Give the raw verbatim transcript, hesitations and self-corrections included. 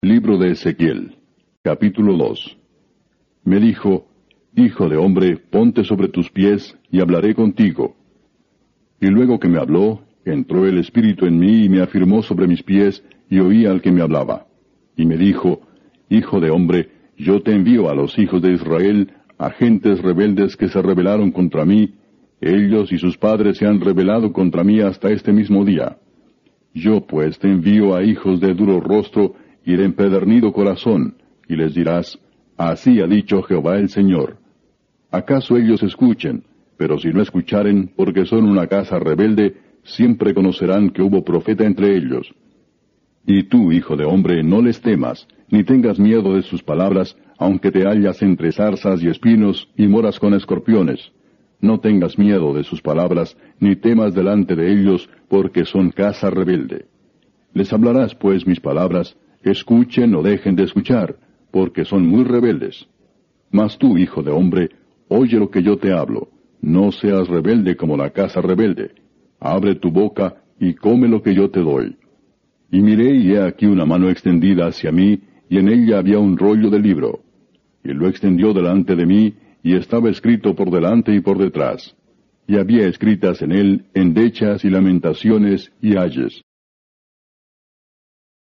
Libro de Ezequiel, capítulo dos. Me dijo, Hijo de hombre, ponte sobre tus pies, y hablaré contigo. Y luego que me habló, entró el Espíritu en mí, y me afirmó sobre mis pies, y oí al que me hablaba. Y me dijo, Hijo de hombre, yo te envío a los hijos de Israel, a gentes rebeldes que se rebelaron contra mí. Ellos y sus padres se han rebelado contra mí hasta este mismo día. Yo pues te envío a hijos de duro rostro y de empedernido corazón, y les dirás, Así ha dicho Jehová el Señor. ¿Acaso ellos escuchen? Pero si no escucharen, porque son una casa rebelde, siempre conocerán que hubo profeta entre ellos. Y tú, hijo de hombre, no les temas, ni tengas miedo de sus palabras, aunque te hallas entre zarzas y espinos, y moras con escorpiones. No tengas miedo de sus palabras, ni temas delante de ellos, porque son casa rebelde. Les hablarás, pues, mis palabras, escuchen o dejen de escuchar, porque son muy rebeldes. Mas tú, hijo de hombre, oye lo que yo te hablo. No seas rebelde como la casa rebelde. Abre tu boca y come lo que yo te doy. Y miré, y he aquí una mano extendida hacia mí, y en ella había un rollo de libro. Y lo extendió delante de mí, y estaba escrito por delante y por detrás. Y había escritas en él endechas y lamentaciones y ayes.